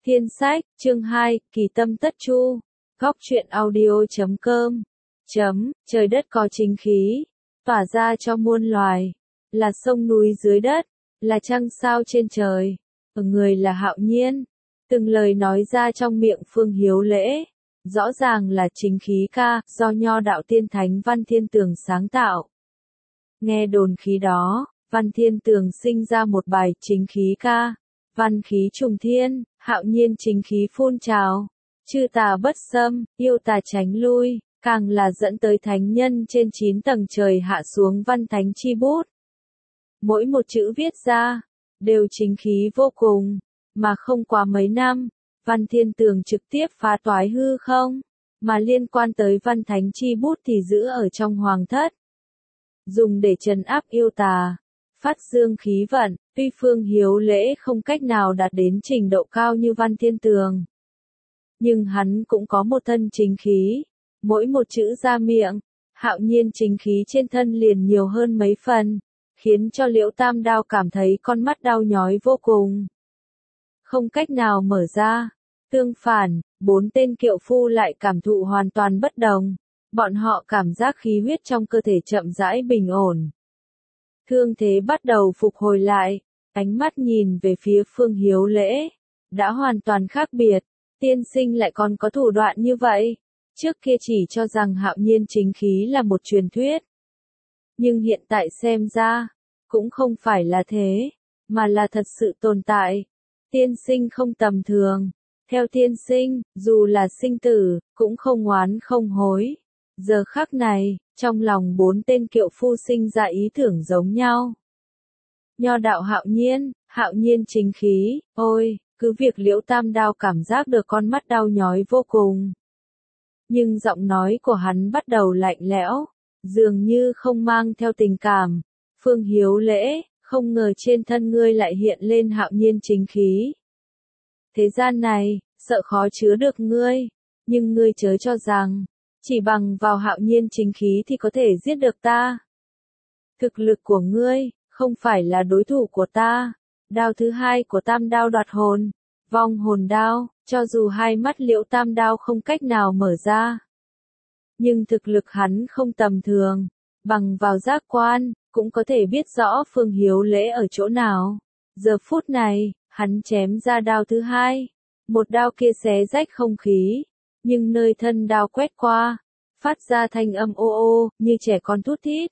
Thiên sách, chương 2, kỳ tâm tất chu. Góc truyện audio.com. Trời đất có chính khí, tỏa ra cho muôn loài. Là sông núi dưới đất, là trăng sao trên trời. Ở người là Hạo Nhiên. Từng lời nói ra trong miệng Phương Hiếu Lễ. Rõ ràng là chính khí ca, do nho đạo tiên thánh Văn Thiên Tường sáng tạo. Nghe đồn khí đó, Văn Thiên Tường sinh ra một bài chính khí ca. Văn khí trùng thiên, Hạo Nhiên chính khí phun trào. Chư tà bất xâm, yêu tà tránh lui, càng là dẫn tới thánh nhân trên 9 tầng trời hạ xuống văn thánh chi bút. Mỗi một chữ viết ra, đều chính khí vô cùng, mà không quá mấy năm, Văn Thiên Tường trực tiếp phá toái hư không, mà liên quan tới văn thánh chi bút thì giữ ở trong hoàng thất. Dùng để trấn áp yêu tà, phát dương khí vận, tuy Phương Hiếu Lễ không cách nào đạt đến trình độ cao như Văn Thiên Tường. Nhưng hắn cũng có một thân chính khí, mỗi một chữ ra miệng, Hạo Nhiên chính khí trên thân liền nhiều hơn mấy phần, khiến cho Liễu Tam Đao cảm thấy con mắt đau nhói vô cùng. Không cách nào mở ra, tương phản, 4 tên kiệu phu lại cảm thụ hoàn toàn bất đồng, bọn họ cảm giác khí huyết trong cơ thể chậm rãi bình ổn. Thương thế bắt đầu phục hồi lại, ánh mắt nhìn về phía Phương Hiếu Lễ, đã hoàn toàn khác biệt, tiên sinh lại còn có thủ đoạn như vậy, trước kia chỉ cho rằng Hạo Nhiên chính khí là một truyền thuyết. Nhưng hiện tại xem ra, cũng không phải là thế, mà là thật sự tồn tại. Tiên sinh không tầm thường, theo tiên sinh, dù là sinh tử, cũng không oán không hối. Giờ khắc này, trong lòng 4 tên kiệu phu sinh ra ý tưởng giống nhau. Nho đạo Hạo Nhiên chính khí, ôi, cứ việc Liễu Tam Đao cảm giác được con mắt đau nhói vô cùng. Nhưng giọng nói của hắn bắt đầu lạnh lẽo, dường như không mang theo tình cảm. Phương Hiếu Lễ, không ngờ trên thân ngươi lại hiện lên Hạo Nhiên chính khí. Thế gian này, sợ khó chứa được ngươi, nhưng ngươi chớ cho rằng, chỉ bằng vào Hạo Nhiên chính khí thì có thể giết được ta. Thực lực của ngươi, không phải là đối thủ của ta. Đao thứ 2 của Tam Đao đoạt hồn, vong hồn đao, cho dù hai mắt Liễu Tam Đao không cách nào mở ra. Nhưng thực lực hắn không tầm thường, bằng vào giác quan, cũng có thể biết rõ Phương Hiếu Lễ ở chỗ nào. Giờ phút này, hắn chém ra đao thứ 2, một đao kia xé rách không khí, nhưng nơi thân đao quét qua, phát ra thanh âm ô ô, như trẻ con thút thít.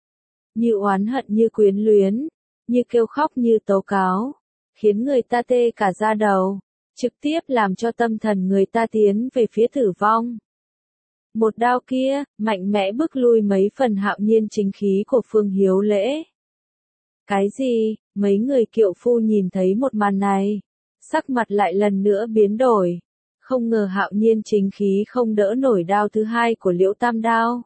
Như oán hận như quyến luyến, như kêu khóc như tố cáo, khiến người ta tê cả da đầu, trực tiếp làm cho tâm thần người ta tiến về phía tử vong. Một đao kia, mạnh mẽ bức lui mấy phần Hạo Nhiên chính khí của Phương Hiếu Lễ. Cái gì? Mấy người kiệu phu nhìn thấy một màn này, sắc mặt lại lần nữa biến đổi. Không ngờ Hạo Nhiên chính khí không đỡ nổi đao thứ 2 của Liễu Tam Đao.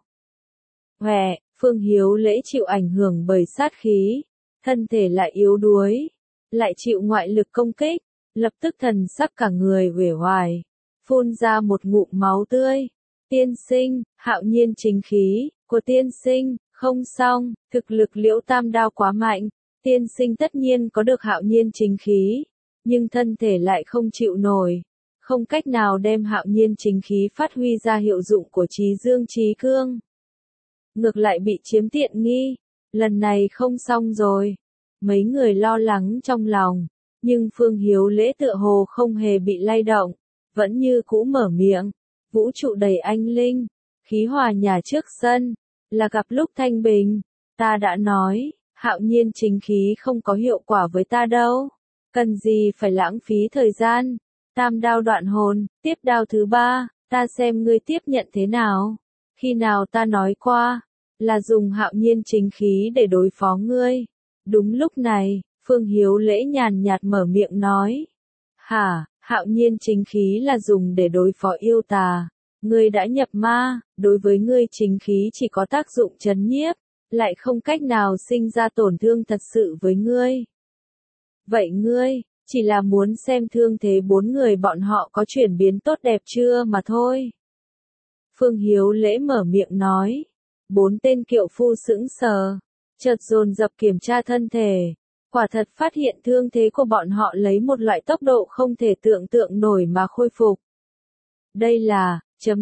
Phương Hiếu Lễ chịu ảnh hưởng bởi sát khí, thân thể lại yếu đuối, lại chịu ngoại lực công kích, lập tức thần sắc cả người uể oải, phun ra một ngụm máu tươi. Tiên sinh, Hạo Nhiên chính khí của tiên sinh, không xong, thực lực Liễu Tam Đao quá mạnh, tiên sinh tất nhiên có được Hạo Nhiên chính khí, nhưng thân thể lại không chịu nổi, không cách nào đem Hạo Nhiên chính khí phát huy ra hiệu dụng của trí dương trí cương. Ngược lại bị chiếm tiện nghi, lần này không xong rồi. Mấy người lo lắng trong lòng, nhưng Phương Hiếu Lễ tựa hồ không hề bị lay động, vẫn như cũ mở miệng. Vũ trụ đầy anh linh, khí hòa nhà trước sân, là gặp lúc thanh bình. Ta đã nói, Hạo Nhiên chính khí không có hiệu quả với ta đâu, cần gì phải lãng phí thời gian. Tam đao đoạn hồn, tiếp đao thứ 3, ta xem ngươi tiếp nhận thế nào. Khi nào ta nói qua, là dùng Hạo Nhiên chính khí để đối phó ngươi. Đúng lúc này, Phương Hiếu Lễ nhàn nhạt mở miệng nói. Hả, Hạo Nhiên chính khí là dùng để đối phó yêu tà. Ngươi đã nhập ma, đối với ngươi chính khí chỉ có tác dụng trấn nhiếp, lại không cách nào sinh ra tổn thương thật sự với ngươi. Vậy ngươi, chỉ là muốn xem thương thế 4 người bọn họ có chuyển biến tốt đẹp chưa mà thôi. Phương Hiếu Lễ mở miệng nói. 4 tên kiệu phu sững sờ, chợt dồn dập kiểm tra thân thể, Quả thật phát hiện thương thế của bọn họ lấy một loại tốc độ không thể tưởng tượng nổi mà khôi phục. Đây là,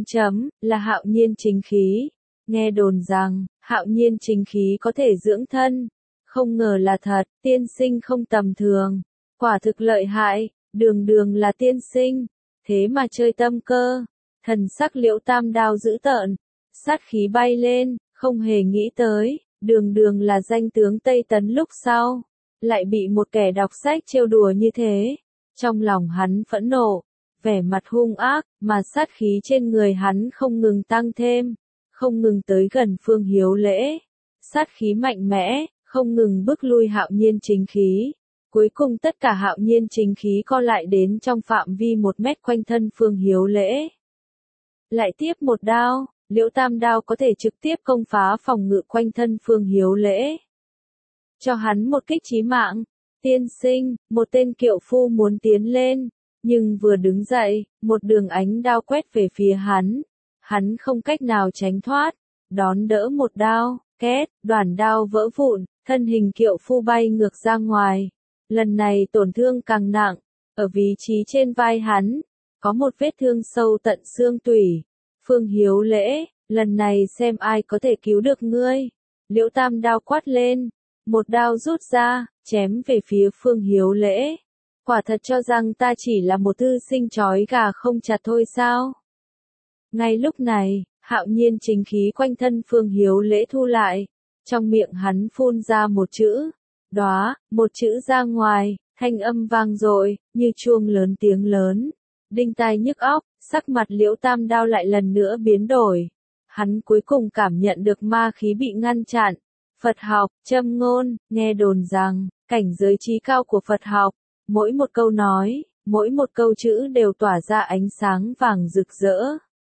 là Hạo Nhiên chính khí. Nghe đồn rằng, Hạo Nhiên chính khí có thể dưỡng thân. Không ngờ là thật, tiên sinh không tầm thường. Quả thực lợi hại, đường đường là tiên sinh. Thế mà chơi tâm cơ. Thần sắc Liễu Tam Đao dữ tợn. Sát khí bay lên, không hề nghĩ tới, đường đường là danh tướng Tây Tấn lúc sau. Lại bị một kẻ đọc sách trêu đùa như thế. Trong lòng hắn phẫn nộ, vẻ mặt hung ác, mà sát khí trên người hắn không ngừng tăng thêm, không ngừng tới gần Phương Hiếu Lễ. Sát khí mạnh mẽ, không ngừng bức lui Hạo Nhiên chính khí. Cuối cùng tất cả Hạo Nhiên chính khí co lại đến trong phạm vi 1 mét quanh thân Phương Hiếu Lễ. Lại tiếp một đao, Liễu Tam Đao có thể trực tiếp công phá phòng ngự quanh thân Phương Hiếu Lễ. Cho hắn một kích chí mạng. Tiên sinh, một tên kiệu phu muốn tiến lên, nhưng vừa đứng dậy, một đường ánh đao quét về phía hắn. Hắn không cách nào tránh thoát, đón đỡ một đao, két, đoàn đao vỡ vụn, thân hình kiệu phu bay ngược ra ngoài. Lần này tổn thương càng nặng, ở vị trí trên vai hắn, có một vết thương sâu tận xương tủy. Phương Hiếu Lễ, lần này xem ai có thể cứu được ngươi. Liễu Tam Đao quát lên, một đao rút ra, chém về phía Phương Hiếu Lễ. Quả thật cho rằng ta chỉ là một thư sinh trói gà không chặt thôi sao? Ngay lúc này, Hạo Nhiên chính khí quanh thân Phương Hiếu Lễ thu lại. Trong miệng hắn phun ra một chữ, đóa, một chữ ra ngoài, thanh âm vang dội, như chuông lớn tiếng lớn. Đinh tai nhức óc, sắc mặt Liễu Tam Đao lại lần nữa biến đổi. Hắn cuối cùng cảm nhận được ma khí bị ngăn chặn. Phật học, châm ngôn, nghe đồn rằng, cảnh giới trí cao của Phật học, mỗi một câu nói, mỗi một câu chữ đều tỏa ra ánh sáng vàng rực rỡ.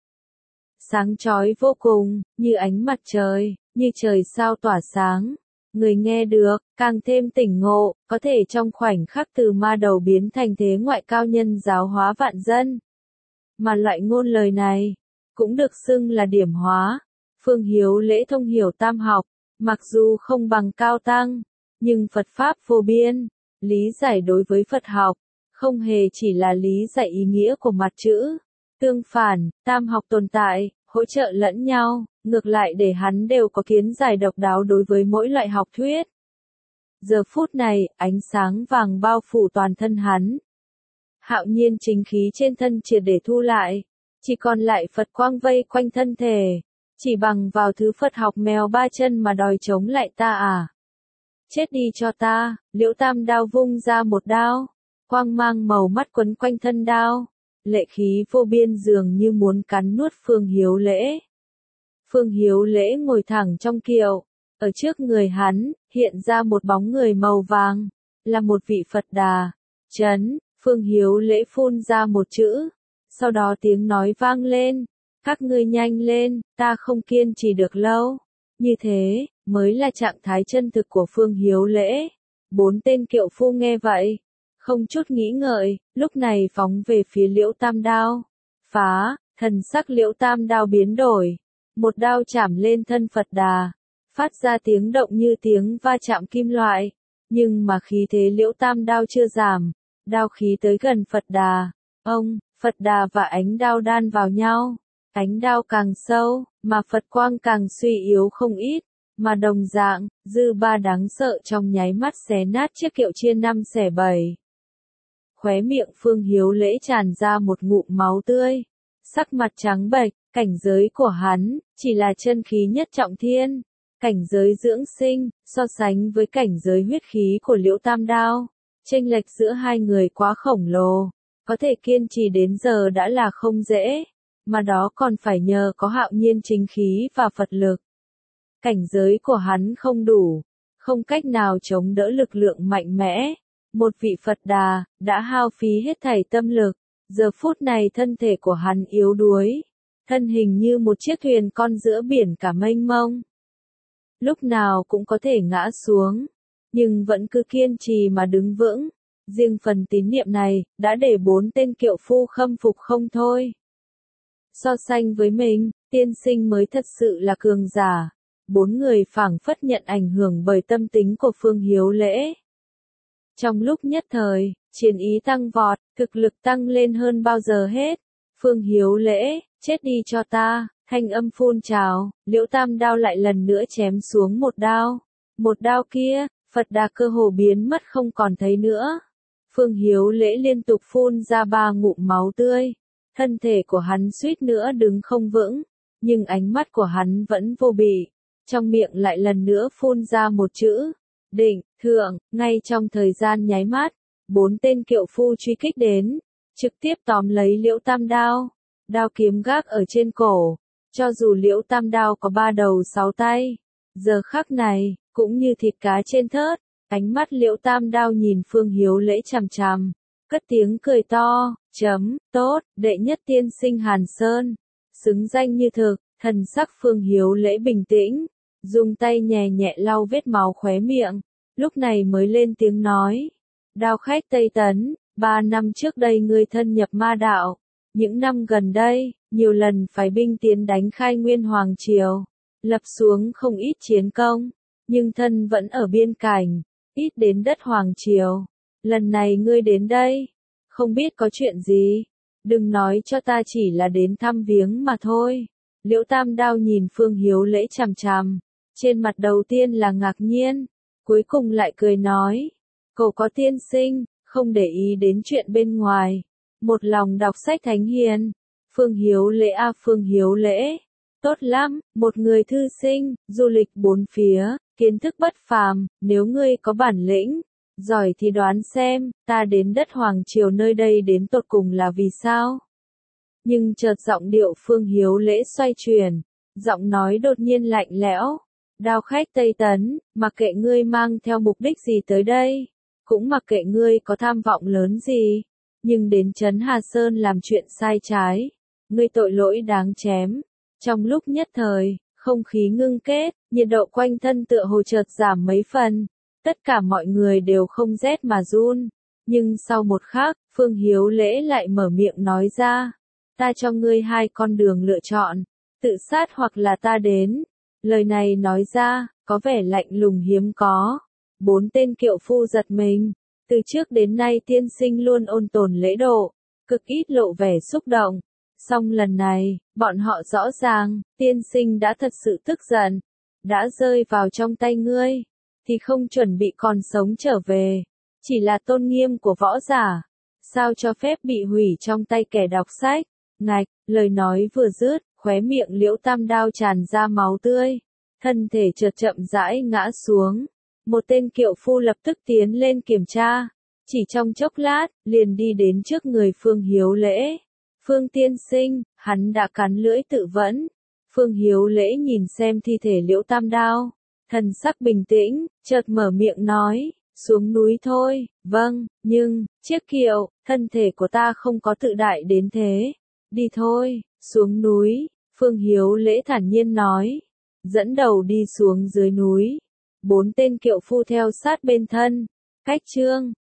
Sáng chói vô cùng, như ánh mặt trời, như trời sao tỏa sáng. Người nghe được, càng thêm tỉnh ngộ, có thể trong khoảnh khắc từ ma đầu biến thành thế ngoại cao nhân giáo hóa vạn dân. Mà loại ngôn lời này, cũng được xưng là điểm hóa. Phương Hiếu Lễ thông hiểu tam học, mặc dù không bằng cao tăng, nhưng Phật Pháp vô biên, lý giải đối với Phật học, không hề chỉ là lý giải ý nghĩa của mặt chữ. Tương phản, tam học tồn tại, hỗ trợ lẫn nhau, ngược lại để hắn đều có kiến giải độc đáo đối với mỗi loại học thuyết. Giờ phút này, ánh sáng vàng bao phủ toàn thân hắn. Hạo Nhiên chính khí trên thân triệt để thu lại, chỉ còn lại Phật quang vây quanh thân thể. Chỉ bằng vào thứ Phật học mèo ba chân mà đòi chống lại ta à? Chết đi cho ta. Liễu Tam Đao vung ra một đao, quang mang màu mắt quấn quanh thân đao, lệ khí vô biên dường như muốn cắn nuốt Phương Hiếu Lễ. Phương Hiếu Lễ ngồi thẳng trong kiệu, ở trước người hắn, hiện ra một bóng người màu vàng, là một vị Phật Đà. Chấn, Phương Hiếu Lễ phun ra một chữ, sau đó tiếng nói vang lên, các ngươi nhanh lên, ta không kiên trì được lâu. Như thế, mới là trạng thái chân thực của Phương Hiếu Lễ. 4 tên kiệu phu nghe vậy, không chút nghĩ ngợi, lúc này phóng về phía Liễu Tam Đao. Phá, thần sắc Liễu Tam Đao biến đổi, một đao chảm lên thân Phật Đà, phát ra tiếng động như tiếng va chạm kim loại, nhưng mà khí thế Liễu Tam Đao chưa giảm, đao khí tới gần Phật Đà, Phật Đà và ánh đao đan vào nhau, ánh đao càng sâu, mà Phật quang càng suy yếu không ít, mà đồng dạng, dư ba đáng sợ trong nháy mắt xé nát chiếc kiệu chia 5 xẻ 7. Khóe miệng Phương Hiếu Lễ tràn ra một ngụm máu tươi, sắc mặt trắng bệch, cảnh giới của hắn, chỉ là chân khí nhất trọng thiên, cảnh giới dưỡng sinh, so sánh với cảnh giới huyết khí của Liễu Tam Đao, chênh lệch giữa hai người quá khổng lồ, có thể kiên trì đến giờ đã là không dễ, mà đó còn phải nhờ có Hạo Nhiên chính khí và Phật lực. Cảnh giới của hắn không đủ, không cách nào chống đỡ lực lượng mạnh mẽ. Một vị Phật Đà, đã hao phí hết thảy tâm lực, giờ phút này thân thể của hắn yếu đuối, thân hình như một chiếc thuyền con giữa biển cả mênh mông. Lúc nào cũng có thể ngã xuống, nhưng vẫn cứ kiên trì mà đứng vững. Riêng phần tín niệm này, đã để 4 tên kiệu phu khâm phục không thôi. So sánh với mình, tiên sinh mới thật sự là cường giả. 4 người phảng phất nhận ảnh hưởng bởi tâm tính của Phương Hiếu Lễ. Trong lúc nhất thời, chiến ý tăng vọt, thực lực tăng lên hơn bao giờ hết. Phương Hiếu Lễ, chết đi cho ta, thanh âm phun trào, Liễu Tam đao lại lần nữa chém xuống một đao. Một đao kia, Phật Đà cơ hồ biến mất không còn thấy nữa. Phương Hiếu Lễ liên tục phun ra 3 ngụm máu tươi. Thân thể của hắn suýt nữa đứng không vững, nhưng ánh mắt của hắn vẫn vô bì. Trong miệng lại lần nữa phun ra một chữ. Định, thượng, ngay trong thời gian nháy mắt, 4 tên kiệu phu truy kích đến, trực tiếp tóm lấy Liễu Tam đao. Đao kiếm gác ở trên cổ, cho dù Liễu Tam đao có 3 đầu 6 tay, giờ khắc này, cũng như thịt cá trên thớt, ánh mắt Liễu Tam đao nhìn Phương Hiếu Lễ chằm chằm, cất tiếng cười to, tốt, đệ nhất tiên sinh Hàn Sơn, xứng danh như thực, thần sắc Phương Hiếu Lễ bình tĩnh, dùng tay nhẹ nhẹ lau vết máu khóe miệng, lúc này mới lên tiếng nói, Đao khách Tây Tấn, 3 năm trước đây ngươi thân nhập ma đạo, những năm gần đây, nhiều lần phái binh tiến đánh khai nguyên hoàng triều, lập xuống không ít chiến công, nhưng thân vẫn ở biên cảnh, ít đến đất hoàng triều. Lần này ngươi đến đây, không biết có chuyện gì, đừng nói cho ta chỉ là đến thăm viếng mà thôi. Liễu Tam đao nhìn Phương Hiếu Lễ chằm chằm, trên mặt đầu tiên là ngạc nhiên, cuối cùng lại cười nói, cầu có tiên sinh, không để ý đến chuyện bên ngoài, một lòng đọc sách thánh hiền. Phương Hiếu Lễ Phương Hiếu Lễ, tốt lắm, một người thư sinh, du lịch bốn phía, kiến thức bất phàm, nếu ngươi có bản lĩnh, giỏi thì đoán xem, ta đến đất Hoàng Triều nơi đây đến tột cùng là vì sao? Nhưng chợt giọng điệu Phương Hiếu Lễ xoay chuyển, giọng nói đột nhiên lạnh lẽo, Đao khách Tây Tấn, mặc kệ ngươi mang theo mục đích gì tới đây, cũng mặc kệ ngươi có tham vọng lớn gì, nhưng đến trấn Hà Sơn làm chuyện sai trái, ngươi tội lỗi đáng chém. Trong lúc nhất thời, không khí ngưng kết, nhiệt độ quanh thân tựa hồ chợt giảm mấy phần, tất cả mọi người đều không rét mà run, nhưng sau một khắc, Phương Hiếu Lễ lại mở miệng nói ra, ta cho ngươi 2 con đường lựa chọn, tự sát hoặc là ta đến. Lời này nói ra, có vẻ lạnh lùng hiếm có. 4 tên kiệu phu giật mình, từ trước đến nay tiên sinh luôn ôn tồn lễ độ, cực ít lộ vẻ xúc động. Song lần này, bọn họ rõ ràng, tiên sinh đã thật sự tức giận, đã rơi vào trong tay ngươi, thì không chuẩn bị còn sống trở về, chỉ là tôn nghiêm của võ giả, sao cho phép bị hủy trong tay kẻ đọc sách. Ngạch, lời nói vừa dứt, khóe miệng Liễu Tam đao tràn ra máu tươi, thân thể chợt chậm rãi ngã xuống. Một tên kiệu phu lập tức tiến lên kiểm tra, chỉ trong chốc lát, liền đi đến trước người Phương Hiếu Lễ. Phương tiên sinh, hắn đã cắn lưỡi tự vẫn. Phương Hiếu Lễ nhìn xem thi thể Liễu Tam đao, thần sắc bình tĩnh, chợt mở miệng nói, xuống núi thôi, vâng, nhưng, chiếc kiệu, thân thể của ta không có tự đại đến thế. Đi thôi, xuống núi, Phương Hiếu Lễ thản nhiên nói, dẫn đầu đi xuống dưới núi. 4 tên kiệu phu theo sát bên thân. Cách chương